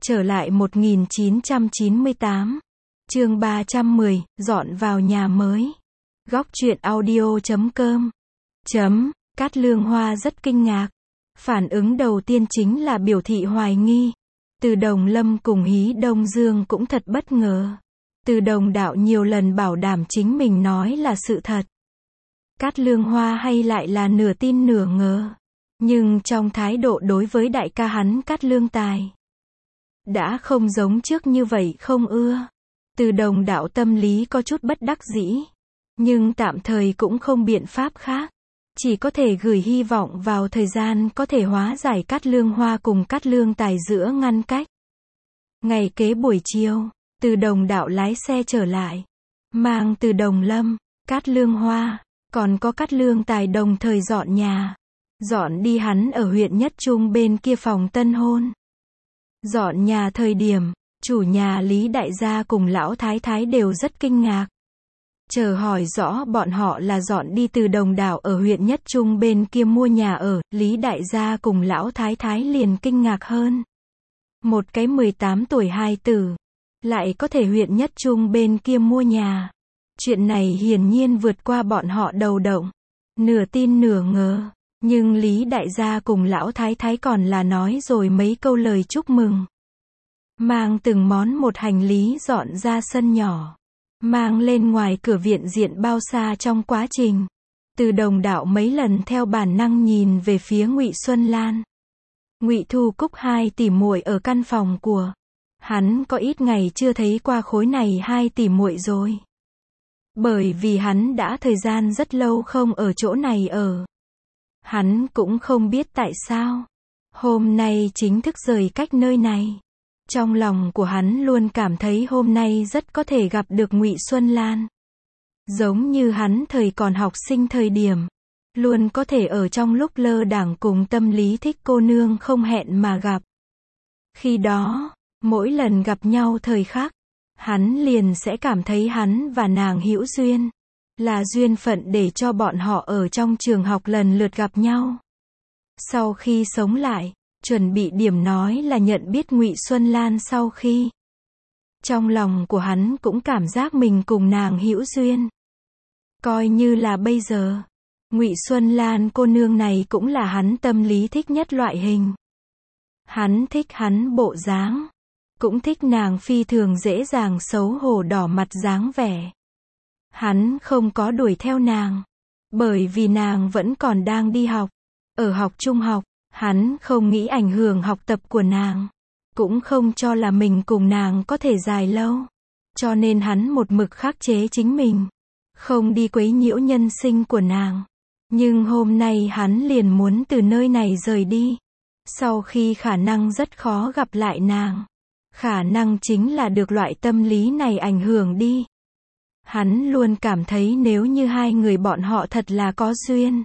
Trở lại 1998. Chương 310, dọn vào nhà mới. Góc truyện audio.com. Cát Lương Hoa rất kinh ngạc. Phản ứng đầu tiên chính là biểu thị hoài nghi. Từ Đồng Lâm cùng Hí Đông Dương cũng thật bất ngờ. Từ Đồng đạo nhiều lần bảo đảm chính mình nói là sự thật. Cát Lương Hoa hay lại là nửa tin nửa ngờ. Nhưng trong thái độ đối với đại ca hắn Cát Lương Tài, đã không giống trước như vậy không ưa. Từ Đồng đạo tâm lý có chút bất đắc dĩ. Nhưng tạm thời cũng không biện pháp khác. Chỉ có thể gửi hy vọng vào thời gian có thể hóa giải Cát Lương Hoa cùng Cát Lương Tài giữa ngăn cách. Ngày kế buổi chiều, Từ Đồng đạo lái xe trở lại. Mang Từ Đồng Lâm, Cát Lương Hoa, còn có Cát Lương Tài đồng thời dọn nhà. Dọn đi hắn ở huyện Nhất Trung bên kia phòng tân hôn. Dọn nhà thời điểm, chủ nhà Lý Đại gia cùng lão thái thái đều rất kinh ngạc. Chờ hỏi rõ bọn họ là dọn đi từ Đồng Đảo ở huyện Nhất Trung bên kia mua nhà ở, Lý Đại gia cùng lão thái thái liền kinh ngạc hơn. Một cái 18 tuổi hài tử, lại có thể huyện Nhất Trung bên kia mua nhà. Chuyện này hiển nhiên vượt qua bọn họ đầu động. Nửa tin nửa ngờ. Nhưng Lý Đại gia cùng lão thái thái còn là nói rồi mấy câu lời chúc mừng. Mang từng món một hành lý dọn ra sân nhỏ. Mang lên ngoài cửa viện diện bao xa trong quá trình. Từ Đồng đạo mấy lần theo bản năng nhìn về phía Ngụy Xuân Lan. Ngụy Thu Cúc hai tỷ muội ở căn phòng của hắn có ít ngày chưa thấy qua khối này hai tỷ muội rồi. Bởi vì hắn đã thời gian rất lâu không ở chỗ này ở. Hắn cũng không biết tại sao. Hôm nay chính thức rời cách nơi này. Trong lòng của hắn luôn cảm thấy hôm nay rất có thể gặp được Ngụy Xuân Lan. Giống như hắn thời còn học sinh thời điểm. Luôn có thể ở trong lúc lơ đãng cùng tâm lý thích cô nương không hẹn mà gặp. Khi đó, mỗi lần gặp nhau thời khắc, hắn liền sẽ cảm thấy hắn và nàng hữu duyên. Là duyên phận để cho bọn họ ở trong trường học lần lượt gặp nhau. Sau khi sống lại, chuẩn bị điểm nói là nhận biết Ngụy Xuân Lan sau khi. Trong lòng của hắn cũng cảm giác mình cùng nàng hữu duyên. Coi như là bây giờ, Ngụy Xuân Lan cô nương này cũng là hắn tâm lý thích nhất loại hình. Hắn thích hắn bộ dáng. Cũng thích nàng phi thường dễ dàng xấu hổ đỏ mặt dáng vẻ. Hắn không có đuổi theo nàng. Bởi vì nàng vẫn còn đang đi học. Ở học trung học, hắn không nghĩ ảnh hưởng học tập của nàng. Cũng không cho là mình cùng nàng có thể dài lâu. Cho nên hắn một mực khắc chế chính mình. Không đi quấy nhiễu nhân sinh của nàng. Nhưng hôm nay hắn liền muốn từ nơi này rời đi. Sau khi khả năng rất khó gặp lại nàng. Khả năng chính là được loại tâm lý này ảnh hưởng đi. Hắn luôn cảm thấy nếu như hai người bọn họ thật là có duyên.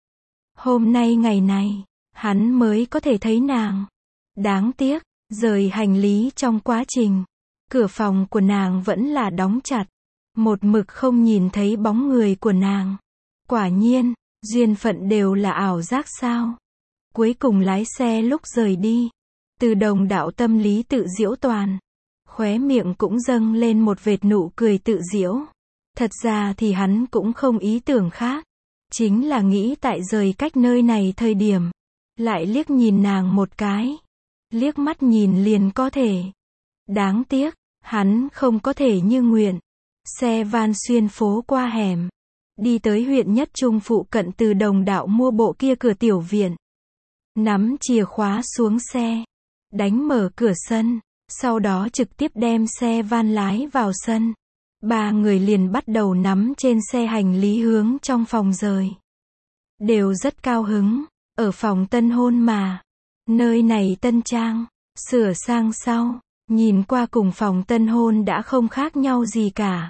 Hôm nay ngày này, hắn mới có thể thấy nàng. Đáng tiếc, rời hành lý trong quá trình. Cửa phòng của nàng vẫn là đóng chặt. Một mực không nhìn thấy bóng người của nàng. Quả nhiên, duyên phận đều là ảo giác sao. Cuối cùng lái xe lúc rời đi. Từ Đồng đạo tâm lý tự giễu toàn. Khóe miệng cũng dâng lên một vệt nụ cười tự giễu. Thật ra thì hắn cũng không ý tưởng khác. Chính là nghĩ tại rời cách nơi này thời điểm. Lại liếc nhìn nàng một cái. Liếc mắt nhìn liền có thể. Đáng tiếc, hắn không có thể như nguyện. Xe van xuyên phố qua hẻm. Đi tới huyện Nhất Trung phụ cận Từ Đồng đạo mua bộ kia cửa tiểu viện. Nắm chìa khóa xuống xe. Đánh mở cửa sân. Sau đó trực tiếp đem xe van lái vào sân. Ba người liền bắt đầu nắm trên xe hành lý hướng trong phòng rời. Đều rất cao hứng. Ở phòng tân hôn mà. Nơi này tân trang. Sửa sang sau. Nhìn qua cùng phòng tân hôn đã không khác nhau gì cả.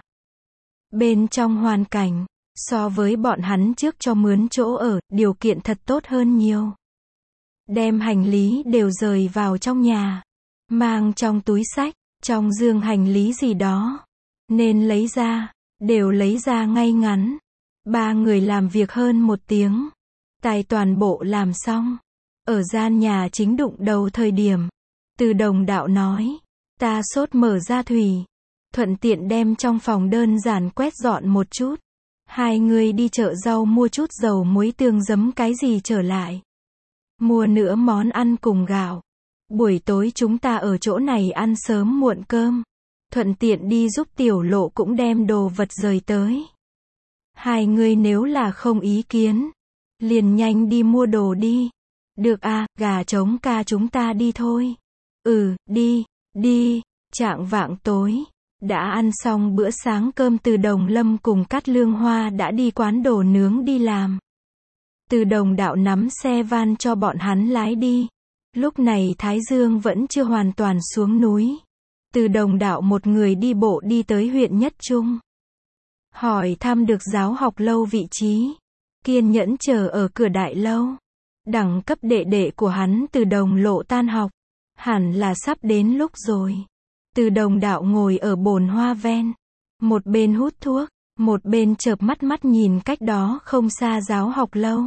Bên trong hoàn cảnh. So với bọn hắn trước cho mướn chỗ ở. Điều kiện thật tốt hơn nhiều. Đem hành lý đều rời vào trong nhà. Mang trong túi xách. Trong dương hành lý gì đó. Nên lấy ra. Đều lấy ra ngay ngắn. Ba người làm việc hơn 1 tiếng. Tài toàn bộ làm xong. Ở gian nhà chính đụng đầu thời điểm. Từ Đồng Đạo nói. Ta sốt mở ra thủy. Thuận tiện đem trong phòng đơn giản quét dọn một chút. Hai người đi chợ rau mua chút dầu muối tương giấm cái gì trở lại. Mua nữa món ăn cùng gạo. Buổi tối chúng ta ở chỗ này ăn sớm muộn cơm. Thuận tiện đi giúp Tiểu Lộ cũng đem đồ vật rời tới. Hai người nếu là không ý kiến, liền nhanh đi mua đồ đi. Được à, gà trống ca chúng ta đi thôi. Đi. Chạng vạng tối, đã ăn xong bữa sáng cơm Từ Đồng Lâm cùng Cát Lương Hoa đã đi quán đồ nướng đi làm. Từ Đồng Đạo nắm xe van cho bọn hắn lái đi. Lúc này Thái Dương vẫn chưa hoàn toàn xuống núi. Từ Đồng Đạo một người đi bộ đi tới huyện Nhất Trung. Hỏi thăm được giáo học lâu vị trí. Kiên nhẫn chờ ở cửa đại lâu. Đẳng cấp đệ đệ của hắn Từ Đồng Lộ tan học. Hẳn là sắp đến lúc rồi. Từ Đồng Đạo ngồi ở bồn hoa ven. Một bên hút thuốc, một bên chợp mắt nhìn cách đó không xa giáo học lâu.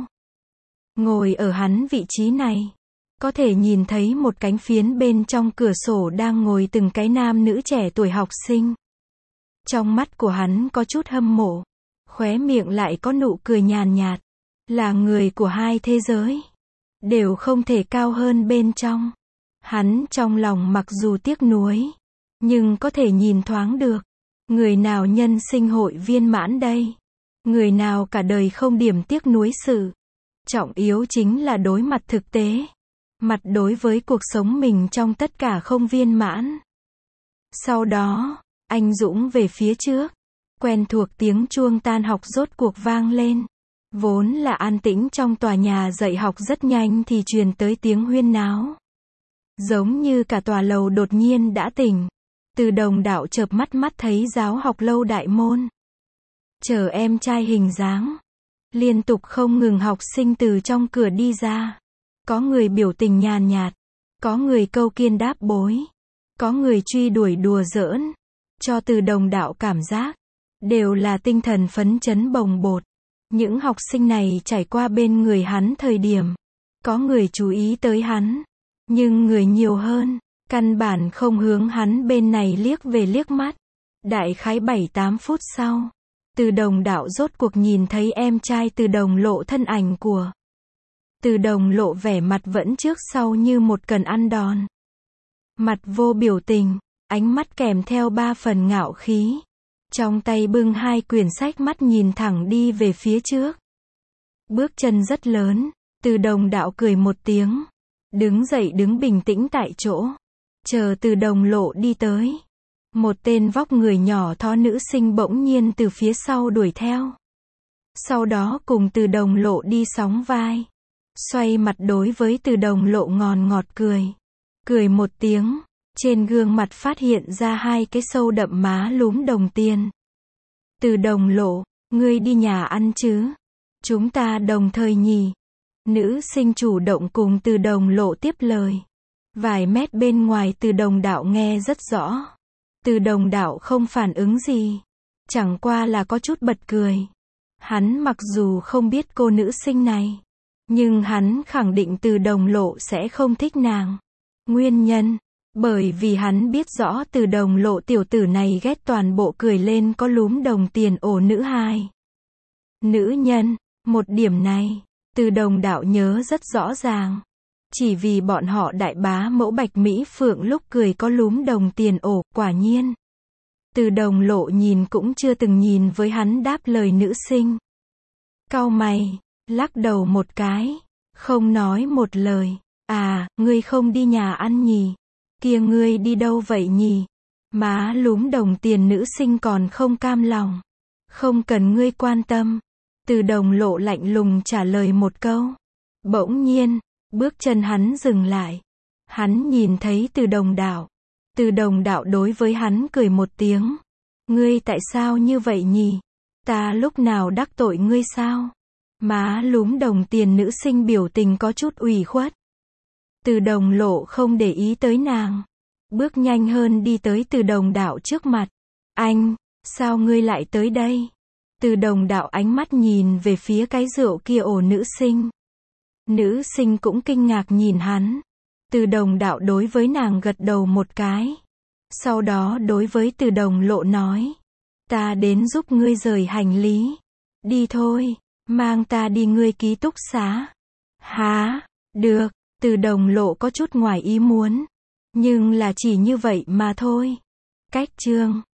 Ngồi ở hắn vị trí này, có thể nhìn thấy một cánh phiến bên trong cửa sổ đang ngồi từng cái nam nữ trẻ tuổi học sinh. Trong mắt của hắn có chút hâm mộ, khóe miệng lại có nụ cười nhàn nhạt. Là người của hai thế giới, đều không thể cao hơn bên trong. Hắn trong lòng mặc dù tiếc nuối, nhưng có thể nhìn thoáng được. Người nào nhân sinh hội viên mãn đây? Người nào cả đời không điểm tiếc nuối sự? Trọng yếu chính là đối mặt thực tế. Mặt đối với cuộc sống mình trong tất cả không viên mãn. Sau đó, anh dũng về phía trước. Quen thuộc tiếng chuông tan học rốt cuộc vang lên. Vốn là an tĩnh trong tòa nhà dạy học rất nhanh thì truyền tới tiếng huyên náo. Giống như cả tòa lầu đột nhiên đã tỉnh. Từ Đồng Đạo chợp mắt thấy giáo học lâu đại môn. Chờ em trai hình dáng. Liên tục không ngừng học sinh từ trong cửa đi ra. Có người biểu tình nhàn nhạt. Có người câu kiên đáp bối. Có người truy đuổi đùa giỡn. Cho Từ Đồng Đạo cảm giác. Đều là tinh thần phấn chấn bồng bột. Những học sinh này trải qua bên người hắn thời điểm. Có người chú ý tới hắn. Nhưng người nhiều hơn. Căn bản không hướng hắn bên này liếc về liếc mắt. Đại khái 7-8 phút sau. Từ Đồng Đạo rốt cuộc nhìn thấy em trai Từ Đồng Lộ thân ảnh của. Từ Đồng Lộ vẻ mặt vẫn trước sau như một cần ăn đòn. Mặt vô biểu tình, ánh mắt kèm theo 3 phần ngạo khí. Trong tay bưng 2 quyển sách mắt nhìn thẳng đi về phía trước. Bước chân rất lớn, Từ Đồng Đạo cười một tiếng. Đứng dậy đứng bình tĩnh tại chỗ. Chờ Từ Đồng Lộ đi tới. Một tên vóc người nhỏ thó nữ sinh bỗng nhiên từ phía sau đuổi theo. Sau đó cùng Từ Đồng Lộ đi sóng vai. Xoay mặt đối với Từ Đồng Lộ ngọt cười. Cười một tiếng. Trên gương mặt phát hiện ra 2 cái sâu đậm má lúm đồng tiền. Từ Đồng Lộ, ngươi đi nhà ăn chứ? Chúng ta đồng thời nhỉ? Nữ sinh chủ động cùng Từ Đồng Lộ tiếp lời. Vài mét bên ngoài Từ Đồng Đạo nghe rất rõ. Từ Đồng Đạo không phản ứng gì. Chẳng qua là có chút bật cười. Hắn mặc dù không biết cô nữ sinh này. Nhưng hắn khẳng định Từ Đồng Lộ sẽ không thích nàng. Nguyên nhân. Bởi vì hắn biết rõ Từ Đồng Lộ tiểu tử này ghét toàn bộ cười lên có lúm đồng tiền ổ nữ hài. Nữ nhân. Một điểm này. Từ Đồng Đạo nhớ rất rõ ràng. Chỉ vì bọn họ đại bá mẫu Bạch Mỹ Phượng lúc cười có lúm đồng tiền ổ, quả nhiên. Từ Đồng Lộ nhìn cũng chưa từng nhìn với hắn đáp lời nữ sinh. Cau mày, lắc đầu một cái, không nói một lời. À, ngươi không đi nhà ăn nhỉ? Kia ngươi đi đâu vậy nhỉ? Má lúm đồng tiền nữ sinh còn không cam lòng. Không cần ngươi quan tâm. Từ Đồng Lộ lạnh lùng trả lời một câu. Bỗng nhiên, bước chân hắn dừng lại. Hắn nhìn thấy Từ Đồng Đạo. Từ Đồng Đạo đối với hắn cười một tiếng. Ngươi tại sao như vậy nhỉ? Ta lúc nào đắc tội ngươi sao? Má lúm đồng tiền nữ sinh biểu tình có chút ủy khuất. Từ Đồng Lộ không để ý tới nàng. Bước nhanh hơn đi tới Từ Đồng Đạo trước mặt. Anh, sao ngươi lại tới đây? Từ Đồng Đạo ánh mắt nhìn về phía cái rượu kia ổ nữ sinh. Nữ sinh cũng kinh ngạc nhìn hắn. Từ Đồng Đạo đối với nàng gật đầu một cái. Sau đó đối với Từ Đồng Lộ nói. Ta đến giúp ngươi rời hành lý. Đi thôi, mang ta đi ngươi ký túc xá. Hả? Được, Từ Đồng Lộ có chút ngoài ý muốn. Nhưng là chỉ như vậy mà thôi. Cách chương